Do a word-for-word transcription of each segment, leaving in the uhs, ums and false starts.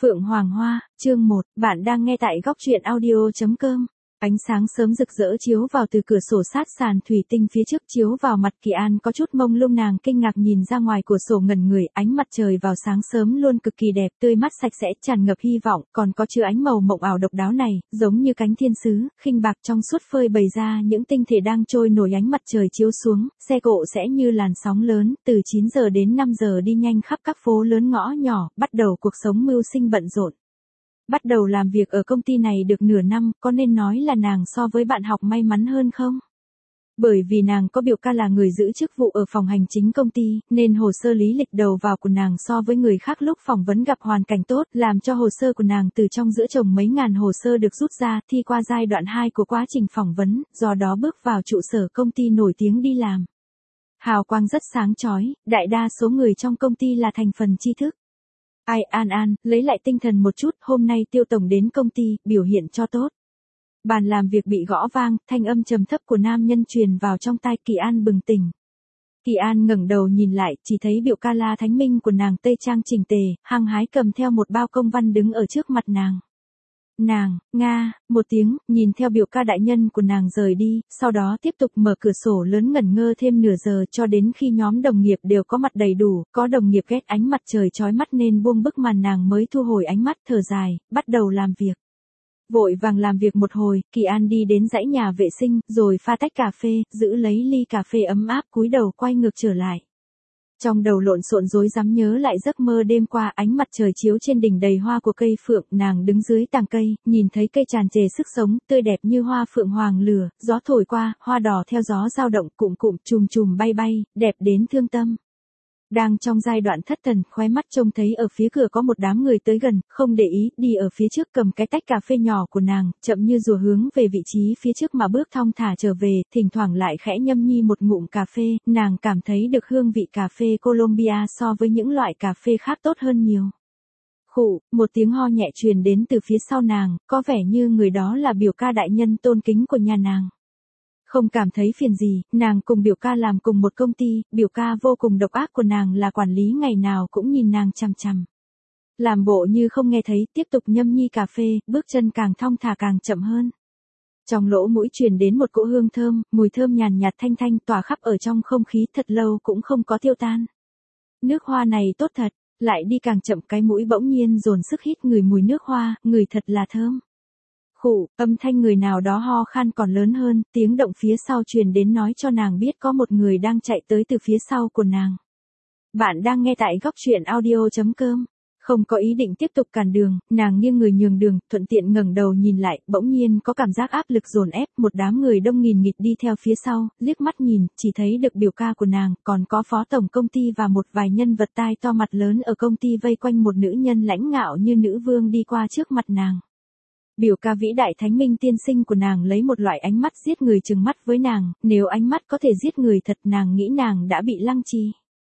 Phượng Hoàng Hoa, chương một, bạn đang nghe tại góc truyện audio chấm com. Ánh sáng sớm rực rỡ chiếu vào từ cửa sổ sát sàn thủy tinh phía trước, chiếu vào mặt Kỳ An có chút mông lung. Nàng kinh ngạc nhìn ra ngoài cửa sổ ngẩn người, ánh mặt trời vào sáng sớm luôn cực kỳ đẹp, tươi mát sạch sẽ, tràn ngập hy vọng, còn có chứa ánh màu mộng ảo độc đáo này, giống như cánh thiên sứ, khinh bạc trong suốt phơi bày ra những tinh thể đang trôi nổi. Ánh mặt trời chiếu xuống, xe cộ sẽ như làn sóng lớn, từ chín giờ đến năm giờ đi nhanh khắp các phố lớn ngõ nhỏ, bắt đầu cuộc sống mưu sinh bận rộn. Bắt đầu làm việc ở công ty này được nửa năm, có nên nói là nàng so với bạn học may mắn hơn không? Bởi vì nàng có biểu ca là người giữ chức vụ ở phòng hành chính công ty, nên hồ sơ lý lịch đầu vào của nàng so với người khác lúc phỏng vấn gặp hoàn cảnh tốt, làm cho hồ sơ của nàng từ trong giữa chồng mấy ngàn hồ sơ được rút ra, thi qua giai đoạn hai của quá trình phỏng vấn, do đó bước vào trụ sở công ty nổi tiếng đi làm. Hào quang rất sáng chói, đại đa số người trong công ty là thành phần tri thức. Ai An An, lấy lại tinh thần một chút, hôm nay Tiêu tổng đến công ty, biểu hiện cho tốt. Bàn làm việc bị gõ vang, thanh âm trầm thấp của nam nhân truyền vào trong tai. Kỳ An bừng tỉnh. Kỳ An ngẩng đầu nhìn lại, chỉ thấy biểu ca La Thánh Minh của nàng tây trang chỉnh tề, hăng hái cầm theo một bao công văn đứng ở trước mặt nàng. Nàng, nga, một tiếng, nhìn theo biểu ca đại nhân của nàng rời đi, sau đó tiếp tục mở cửa sổ lớn ngẩn ngơ thêm nửa giờ cho đến khi nhóm đồng nghiệp đều có mặt đầy đủ, có đồng nghiệp ghét ánh mặt trời chói mắt nên buông bức màn, nàng mới thu hồi ánh mắt, thở dài, bắt đầu làm việc. Vội vàng làm việc một hồi, Kỳ An đi đến dãy nhà vệ sinh, rồi pha tách cà phê, giữ lấy ly cà phê ấm áp, cúi đầu quay ngược trở lại. Trong đầu lộn xộn rối rắm nhớ lại giấc mơ đêm qua, ánh mặt trời chiếu trên đỉnh đầy hoa của cây phượng, nàng đứng dưới tàng cây, nhìn thấy cây tràn trề sức sống, tươi đẹp như hoa phượng hoàng lửa, gió thổi qua, hoa đỏ theo gió dao động, cụm cụm, chùm chùm bay bay, đẹp đến thương tâm. Đang trong giai đoạn thất thần, khóe mắt trông thấy ở phía cửa có một đám người tới gần, không để ý, đi ở phía trước cầm cái tách cà phê nhỏ của nàng, chậm như rùa hướng về vị trí phía trước mà bước thong thả trở về, thỉnh thoảng lại khẽ nhâm nhi một ngụm cà phê, nàng cảm thấy được hương vị cà phê Colombia so với những loại cà phê khác tốt hơn nhiều. Khụ, một tiếng ho nhẹ truyền đến từ phía sau nàng, có vẻ như người đó là biểu ca đại nhân tôn kính của nhà nàng. Không cảm thấy phiền gì, nàng cùng biểu ca làm cùng một công ty, biểu ca vô cùng độc ác của nàng là quản lý ngày nào cũng nhìn nàng chằm chằm. Làm bộ như không nghe thấy, tiếp tục nhâm nhi cà phê, bước chân càng thong thả càng chậm hơn. Trong lỗ mũi truyền đến một cỗ hương thơm, mùi thơm nhàn nhạt thanh thanh tỏa khắp ở trong không khí, thật lâu cũng không có tiêu tan. Nước hoa này tốt thật, lại đi càng chậm, cái mũi bỗng nhiên dồn sức hít người mùi nước hoa, người thật là thơm. Khụ, âm thanh người nào đó ho khan còn lớn hơn, tiếng động phía sau truyền đến nói cho nàng biết có một người đang chạy tới từ phía sau của nàng. Bạn đang nghe tại góc truyện audio chấm com. Không có ý định tiếp tục cản đường, nàng nghiêng người nhường đường, thuận tiện ngẩng đầu nhìn lại, bỗng nhiên có cảm giác áp lực dồn ép, một đám người đông nghìn nghịt đi theo phía sau, liếc mắt nhìn, chỉ thấy được biểu ca của nàng, còn có phó tổng công ty và một vài nhân vật tai to mặt lớn ở công ty vây quanh một nữ nhân lãnh ngạo như nữ vương đi qua trước mặt nàng. Biểu ca vĩ đại Thánh Minh tiên sinh của nàng lấy một loại ánh mắt giết người trừng mắt với nàng, nếu ánh mắt có thể giết người thật, nàng nghĩ nàng đã bị lăng trì.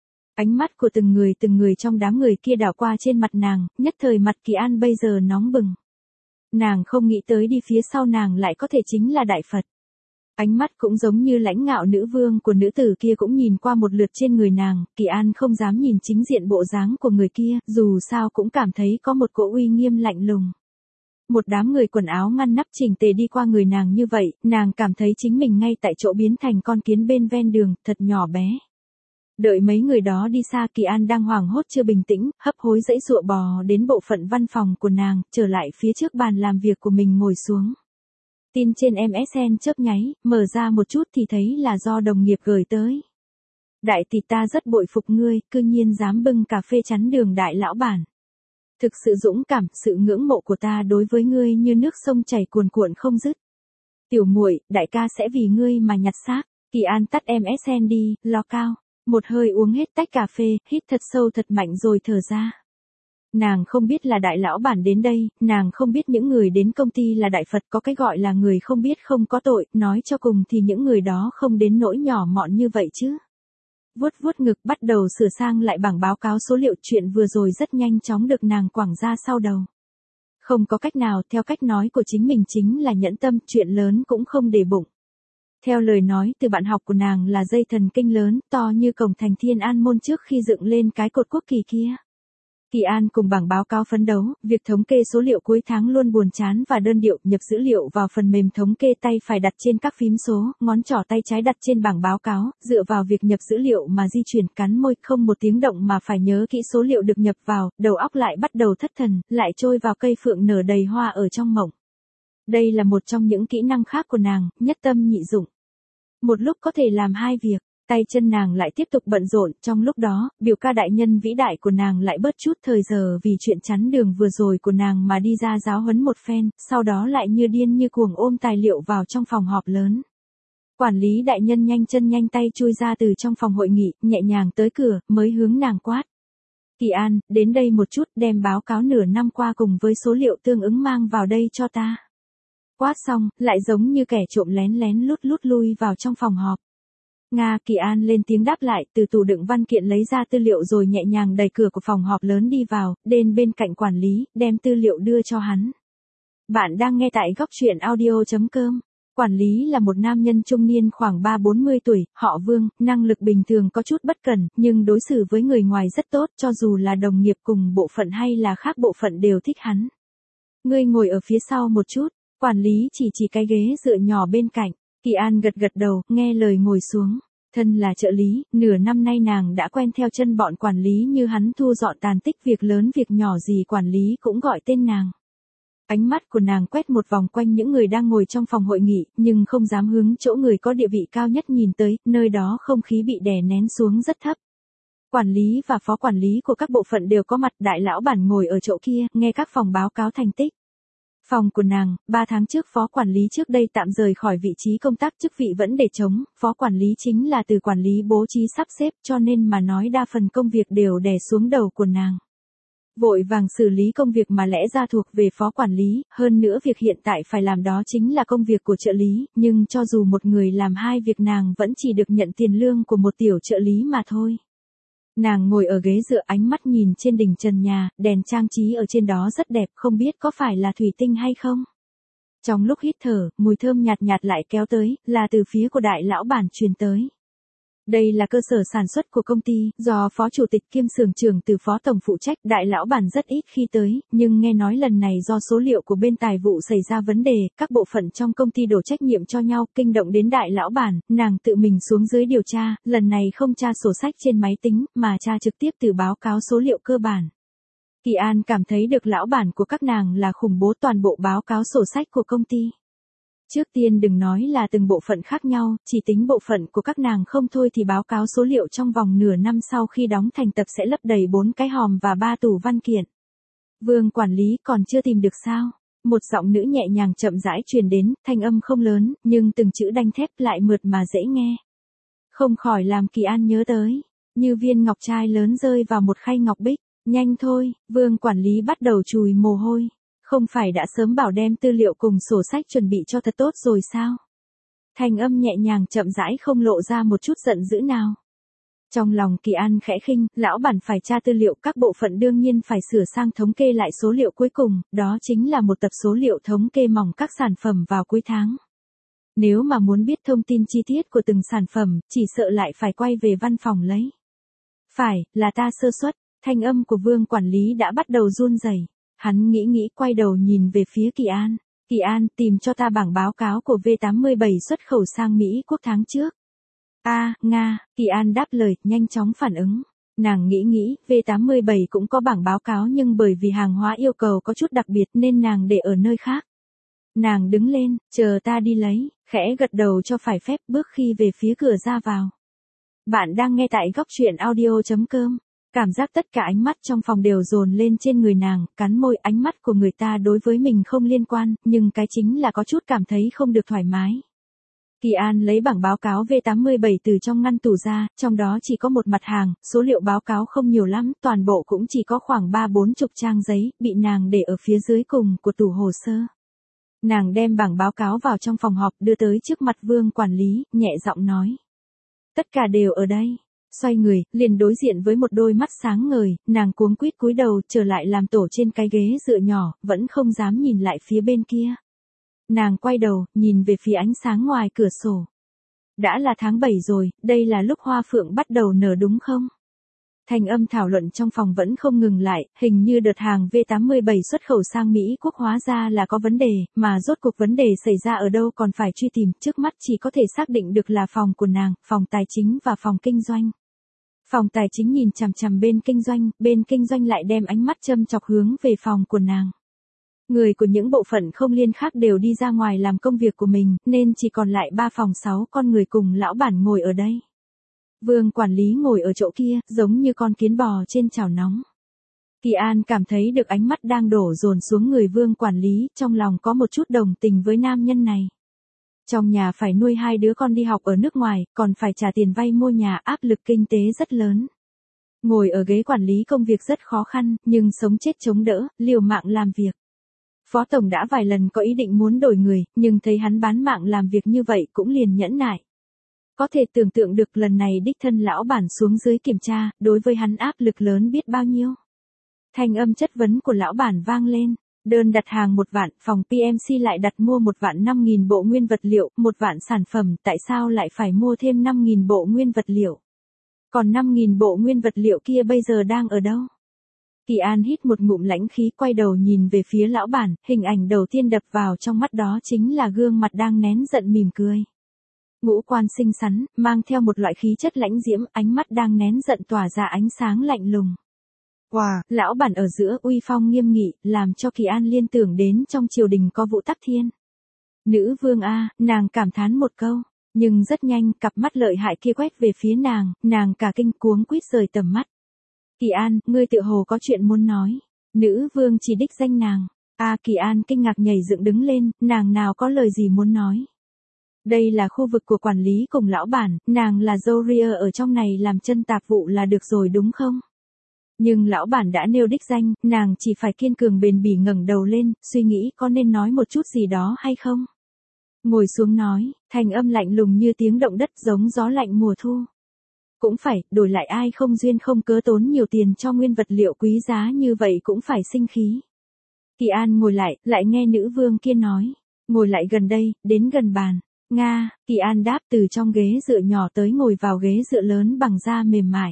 Ánh mắt của từng người từng người trong đám người kia đảo qua trên mặt nàng, nhất thời mặt Kỳ An bây giờ nóng bừng. Nàng không nghĩ tới đi phía sau nàng lại có thể chính là Đại Phật. Ánh mắt cũng giống như lãnh ngạo nữ vương của nữ tử kia cũng nhìn qua một lượt trên người nàng, Kỳ An không dám nhìn chính diện bộ dáng của người kia, dù sao cũng cảm thấy có một cỗ uy nghiêm lạnh lùng. Một đám người quần áo ngăn nắp chỉnh tề đi qua người nàng như vậy, nàng cảm thấy chính mình ngay tại chỗ biến thành con kiến bên ven đường, thật nhỏ bé. Đợi mấy người đó đi xa, Kỳ An đang hoảng hốt chưa bình tĩnh, hấp hối dãy dụa bò đến bộ phận văn phòng của nàng, trở lại phía trước bàn làm việc của mình ngồi xuống. Tin trên em ét en chớp nháy, mở ra một chút thì thấy là do đồng nghiệp gửi tới. Đại tỷ, ta rất bội phục ngươi, cư nhiên dám bưng cà phê chắn đường đại lão bản. Thực sự dũng cảm, sự ngưỡng mộ của ta đối với ngươi như nước sông chảy cuồn cuộn không dứt. Tiểu muội, đại ca sẽ vì ngươi mà nhặt xác. Kỳ An tắt em ét en đi, lo cao. Một hơi uống hết tách cà phê, hít thật sâu thật mạnh rồi thở ra. Nàng không biết là đại lão bản đến đây, nàng không biết những người đến công ty là Đại Phật, có cái gọi là người không biết không có tội, nói cho cùng thì những người đó không đến nỗi nhỏ mọn như vậy chứ. Vuốt vuốt ngực, bắt đầu sửa sang lại bảng báo cáo số liệu, chuyện vừa rồi rất nhanh chóng được nàng quẳng ra sau đầu. Không có cách nào, theo cách nói của chính mình chính là nhẫn tâm, chuyện lớn cũng không để bụng. Theo lời nói từ bạn học của nàng là dây thần kinh lớn, to như cổng thành Thiên An môn trước khi dựng lên cái cột quốc kỳ kia. Kỳ An cùng bảng báo cáo phấn đấu, việc thống kê số liệu cuối tháng luôn buồn chán và đơn điệu, nhập dữ liệu vào phần mềm thống kê tay phải đặt trên các phím số, ngón trỏ tay trái đặt trên bảng báo cáo, dựa vào việc nhập dữ liệu mà di chuyển cắn môi không một tiếng động mà phải nhớ kỹ số liệu được nhập vào, đầu óc lại bắt đầu thất thần, lại trôi vào cây phượng nở đầy hoa ở trong mộng. Đây là một trong những kỹ năng khác của nàng, nhất tâm nhị dụng. Một lúc có thể làm hai việc. Tay chân nàng lại tiếp tục bận rộn, trong lúc đó, biểu ca đại nhân vĩ đại của nàng lại bớt chút thời giờ vì chuyện chắn đường vừa rồi của nàng mà đi ra giáo huấn một phen, sau đó lại như điên như cuồng ôm tài liệu vào trong phòng họp lớn. Quản lý đại nhân nhanh chân nhanh tay chui ra từ trong phòng hội nghị, nhẹ nhàng tới cửa, mới hướng nàng quát. Kỳ An, đến đây một chút, đem báo cáo nửa năm qua cùng với số liệu tương ứng mang vào đây cho ta. Quát xong, lại giống như kẻ trộm lén lén lút lút lui vào trong phòng họp. Nga. Kỳ An lên tiếng đáp lại, từ tủ đựng văn kiện lấy ra tư liệu rồi nhẹ nhàng đẩy cửa của phòng họp lớn đi vào, đến bên cạnh quản lý, đem tư liệu đưa cho hắn. Bạn đang nghe tại góc truyện audio chấm com. Quản lý là một nam nhân trung niên khoảng ba bốn mươi tuổi, họ Vương, năng lực bình thường có chút bất cần, nhưng đối xử với người ngoài rất tốt, cho dù là đồng nghiệp cùng bộ phận hay là khác bộ phận đều thích hắn. Ngươi ngồi ở phía sau một chút, quản lý chỉ chỉ cái ghế dựa nhỏ bên cạnh. Kỳ An gật gật đầu, nghe lời ngồi xuống. Thân là trợ lý, nửa năm nay nàng đã quen theo chân bọn quản lý như hắn thu dọn tàn tích việc lớn việc nhỏ gì quản lý cũng gọi tên nàng. Ánh mắt của nàng quét một vòng quanh những người đang ngồi trong phòng hội nghị, nhưng không dám hướng chỗ người có địa vị cao nhất nhìn tới, nơi đó không khí bị đè nén xuống rất thấp. Quản lý và phó quản lý của các bộ phận đều có mặt, đại lão bản ngồi ở chỗ kia, nghe các phòng báo cáo thành tích. Phòng của nàng, ba tháng trước phó quản lý trước đây tạm rời khỏi vị trí công tác, chức vị vẫn để trống, phó quản lý chính là từ quản lý bố trí sắp xếp, cho nên mà nói đa phần công việc đều đè xuống đầu của nàng. Vội vàng xử lý công việc mà lẽ ra thuộc về phó quản lý, hơn nữa việc hiện tại phải làm đó chính là công việc của trợ lý, nhưng cho dù một người làm hai việc nàng vẫn chỉ được nhận tiền lương của một tiểu trợ lý mà thôi. Nàng ngồi ở ghế dựa, ánh mắt nhìn trên đỉnh trần nhà, đèn trang trí ở trên đó rất đẹp, không biết có phải là thủy tinh hay không. Trong lúc hít thở, mùi thơm nhạt nhạt lại kéo tới, là từ phía của đại lão bản truyền tới. Đây là cơ sở sản xuất của công ty, do phó chủ tịch kiêm xưởng trưởng từ phó tổng phụ trách, đại lão bản rất ít khi tới, nhưng nghe nói lần này do số liệu của bên tài vụ xảy ra vấn đề, các bộ phận trong công ty đổ trách nhiệm cho nhau, kinh động đến đại lão bản, nàng tự mình xuống dưới điều tra, lần này không tra sổ sách trên máy tính, mà tra trực tiếp từ báo cáo số liệu cơ bản. Kỳ An cảm thấy được lão bản của các nàng là khủng bố, toàn bộ báo cáo sổ sách của công ty. Trước tiên đừng nói là từng bộ phận khác nhau, chỉ tính bộ phận của các nàng không thôi thì báo cáo số liệu trong vòng nửa năm sau khi đóng thành tập sẽ lấp đầy bốn cái hòm và ba tủ văn kiện. Vương quản lý còn chưa tìm được sao? Một giọng nữ nhẹ nhàng chậm rãi truyền đến, thanh âm không lớn, nhưng từng chữ đanh thép lại mượt mà dễ nghe. Không khỏi làm Kỳ An nhớ tới, như viên ngọc trai lớn rơi vào một khay ngọc bích. Nhanh thôi, Vương quản lý bắt đầu chùi mồ hôi. Không phải đã sớm bảo đem tư liệu cùng sổ sách chuẩn bị cho thật tốt rồi sao? Thanh âm nhẹ nhàng chậm rãi không lộ ra một chút giận dữ nào. Trong lòng Kỳ An khẽ khinh, lão bản phải tra tư liệu, các bộ phận đương nhiên phải sửa sang thống kê lại số liệu cuối cùng, đó chính là một tập số liệu thống kê mỏng các sản phẩm vào cuối tháng. Nếu mà muốn biết thông tin chi tiết của từng sản phẩm, chỉ sợ lại phải quay về văn phòng lấy. Phải, là ta sơ suất, thanh âm của Vương quản lý đã bắt đầu run rẩy. Hắn nghĩ nghĩ quay đầu nhìn về phía Kỳ An. Kỳ An, tìm cho ta bảng báo cáo của V tám mươi bảy xuất khẩu sang Mỹ quốc tháng trước. A, à, Nga, Kỳ An đáp lời, nhanh chóng phản ứng. Nàng nghĩ nghĩ, V tám mươi bảy cũng có bảng báo cáo nhưng bởi vì hàng hóa yêu cầu có chút đặc biệt nên nàng để ở nơi khác. Nàng đứng lên, chờ ta đi lấy, khẽ gật đầu cho phải phép bước khi về phía cửa ra vào. Bạn đang nghe tại góc truyện audio chấm com. Cảm giác tất cả ánh mắt trong phòng đều dồn lên trên người nàng, cắn môi, ánh mắt của người ta đối với mình không liên quan, nhưng cái chính là có chút cảm thấy không được thoải mái. Kỳ An lấy bảng báo cáo V tám mươi bảy từ trong ngăn tủ ra, trong đó chỉ có một mặt hàng, số liệu báo cáo không nhiều lắm, toàn bộ cũng chỉ có khoảng ba bốn chục trang giấy, bị nàng để ở phía dưới cùng của tủ hồ sơ. Nàng đem bảng báo cáo vào trong phòng họp đưa tới trước mặt Vương quản lý, nhẹ giọng nói. Tất cả đều ở đây. Xoay người, liền đối diện với một đôi mắt sáng ngời, nàng cuống quýt cúi đầu, trở lại làm tổ trên cái ghế dựa nhỏ, vẫn không dám nhìn lại phía bên kia. Nàng quay đầu, nhìn về phía ánh sáng ngoài cửa sổ. Đã là tháng bảy rồi, đây là lúc hoa phượng bắt đầu nở đúng không? Thanh âm thảo luận trong phòng vẫn không ngừng lại, hình như đợt hàng V tám mươi bảy xuất khẩu sang Mỹ quốc hóa ra là có vấn đề, mà rốt cuộc vấn đề xảy ra ở đâu còn phải truy tìm, trước mắt chỉ có thể xác định được là phòng của nàng, phòng tài chính và phòng kinh doanh. Phòng tài chính nhìn chằm chằm bên kinh doanh, bên kinh doanh lại đem ánh mắt châm chọc hướng về phòng của nàng. Người của những bộ phận không liên khác đều đi ra ngoài làm công việc của mình, nên chỉ còn lại ba phòng sáu con người cùng lão bản ngồi ở đây. Vương quản lý ngồi ở chỗ kia, giống như con kiến bò trên chảo nóng. Kỳ An cảm thấy được ánh mắt đang đổ dồn xuống người Vương quản lý, trong lòng có một chút đồng tình với nam nhân này. Trong nhà phải nuôi hai đứa con đi học ở nước ngoài, còn phải trả tiền vay mua nhà, áp lực kinh tế rất lớn. Ngồi ở ghế quản lý công việc rất khó khăn, nhưng sống chết chống đỡ, liều mạng làm việc. Phó Tổng đã vài lần có ý định muốn đổi người, nhưng thấy hắn bán mạng làm việc như vậy cũng liền nhẫn nại. Có thể tưởng tượng được lần này đích thân lão bản xuống dưới kiểm tra, đối với hắn áp lực lớn biết bao nhiêu. Thanh âm chất vấn của lão bản vang lên, đơn đặt hàng một vạn, phòng pê em xê lại đặt mua một vạn năm nghìn bộ nguyên vật liệu, một vạn sản phẩm, tại sao lại phải mua thêm năm nghìn bộ nguyên vật liệu? Còn năm nghìn bộ nguyên vật liệu kia bây giờ đang ở đâu? Kỳ An hít một ngụm lãnh khí, quay đầu nhìn về phía lão bản, hình ảnh đầu tiên đập vào trong mắt đó chính là gương mặt đang nén giận mỉm cười. Ngũ quan xinh xắn, mang theo một loại khí chất lãnh diễm, ánh mắt đang nén giận tỏa ra ánh sáng lạnh lùng. Wow, lão bản ở giữa uy phong nghiêm nghị, làm cho Kỳ An liên tưởng đến trong triều đình có Vũ Tắc Thiên. Nữ vương a, nàng cảm thán một câu, nhưng rất nhanh cặp mắt lợi hại kia quét về phía nàng, nàng cả kinh cuống quýt rời tầm mắt. Kỳ An, ngươi tự hồ có chuyện muốn nói. Nữ vương chỉ đích danh nàng. A à, Kỳ An kinh ngạc nhảy dựng đứng lên, nàng nào có lời gì muốn nói. Đây là khu vực của quản lý cùng lão bản, nàng là Zoria ở trong này làm chân tạp vụ là được rồi đúng không? Nhưng lão bản đã nêu đích danh, nàng chỉ phải kiên cường bền bỉ ngẩng đầu lên, suy nghĩ có nên nói một chút gì đó hay không? Ngồi xuống nói, thành âm lạnh lùng như tiếng động đất giống gió lạnh mùa thu. Cũng phải, đổi lại ai không duyên không cớ tốn nhiều tiền cho nguyên vật liệu quý giá như vậy cũng phải sinh khí. Kỳ An ngồi lại, lại nghe nữ vương kia nói. Ngồi lại gần đây, đến gần bàn. Nga, Kỳ An đáp từ trong ghế dựa nhỏ tới ngồi vào ghế dựa lớn bằng da mềm mại.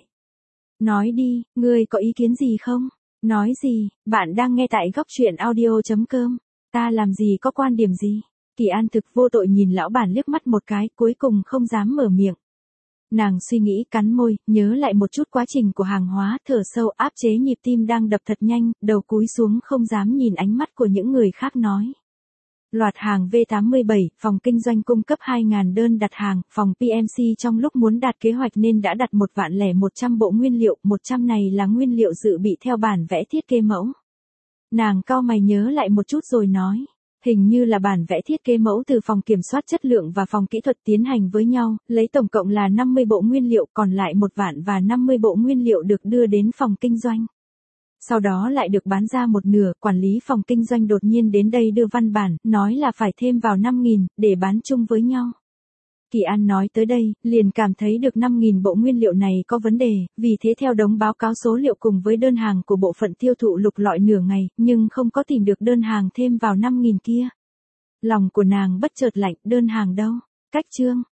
Nói đi, ngươi có ý kiến gì không? Nói gì, bạn đang nghe tại góc truyện audio chấm com. Ta làm gì có quan điểm gì? Kỳ An thực vô tội nhìn lão bản liếc mắt một cái, cuối cùng không dám mở miệng. Nàng suy nghĩ cắn môi, nhớ lại một chút quá trình của hàng hóa, thở sâu áp chế nhịp tim đang đập thật nhanh, đầu cúi xuống không dám nhìn ánh mắt của những người khác nói. Loạt hàng V tám mươi bảy, phòng kinh doanh cung cấp hai nghìn đơn đặt hàng, phòng pê em xê trong lúc muốn đạt kế hoạch nên đã đặt một vạn lẻ một trăm bộ nguyên liệu, một trăm này là nguyên liệu dự bị theo bản vẽ thiết kế mẫu. Nàng cau mày nhớ lại một chút rồi nói. Hình như là bản vẽ thiết kế mẫu từ phòng kiểm soát chất lượng và phòng kỹ thuật tiến hành với nhau, lấy tổng cộng là năm mươi bộ nguyên liệu, còn lại một vạn và năm mươi bộ nguyên liệu được đưa đến phòng kinh doanh. Sau đó lại được bán ra một nửa, quản lý phòng kinh doanh đột nhiên đến đây đưa văn bản, nói là phải thêm vào năm nghìn, để bán chung với nhau. Kỳ An nói tới đây, liền cảm thấy được năm nghìn bộ nguyên liệu này có vấn đề, vì thế theo đống báo cáo số liệu cùng với đơn hàng của bộ phận tiêu thụ lục lọi nửa ngày, nhưng không có tìm được đơn hàng thêm vào năm nghìn kia. Lòng của nàng bất chợt lạnh, đơn hàng đâu? Cách chương.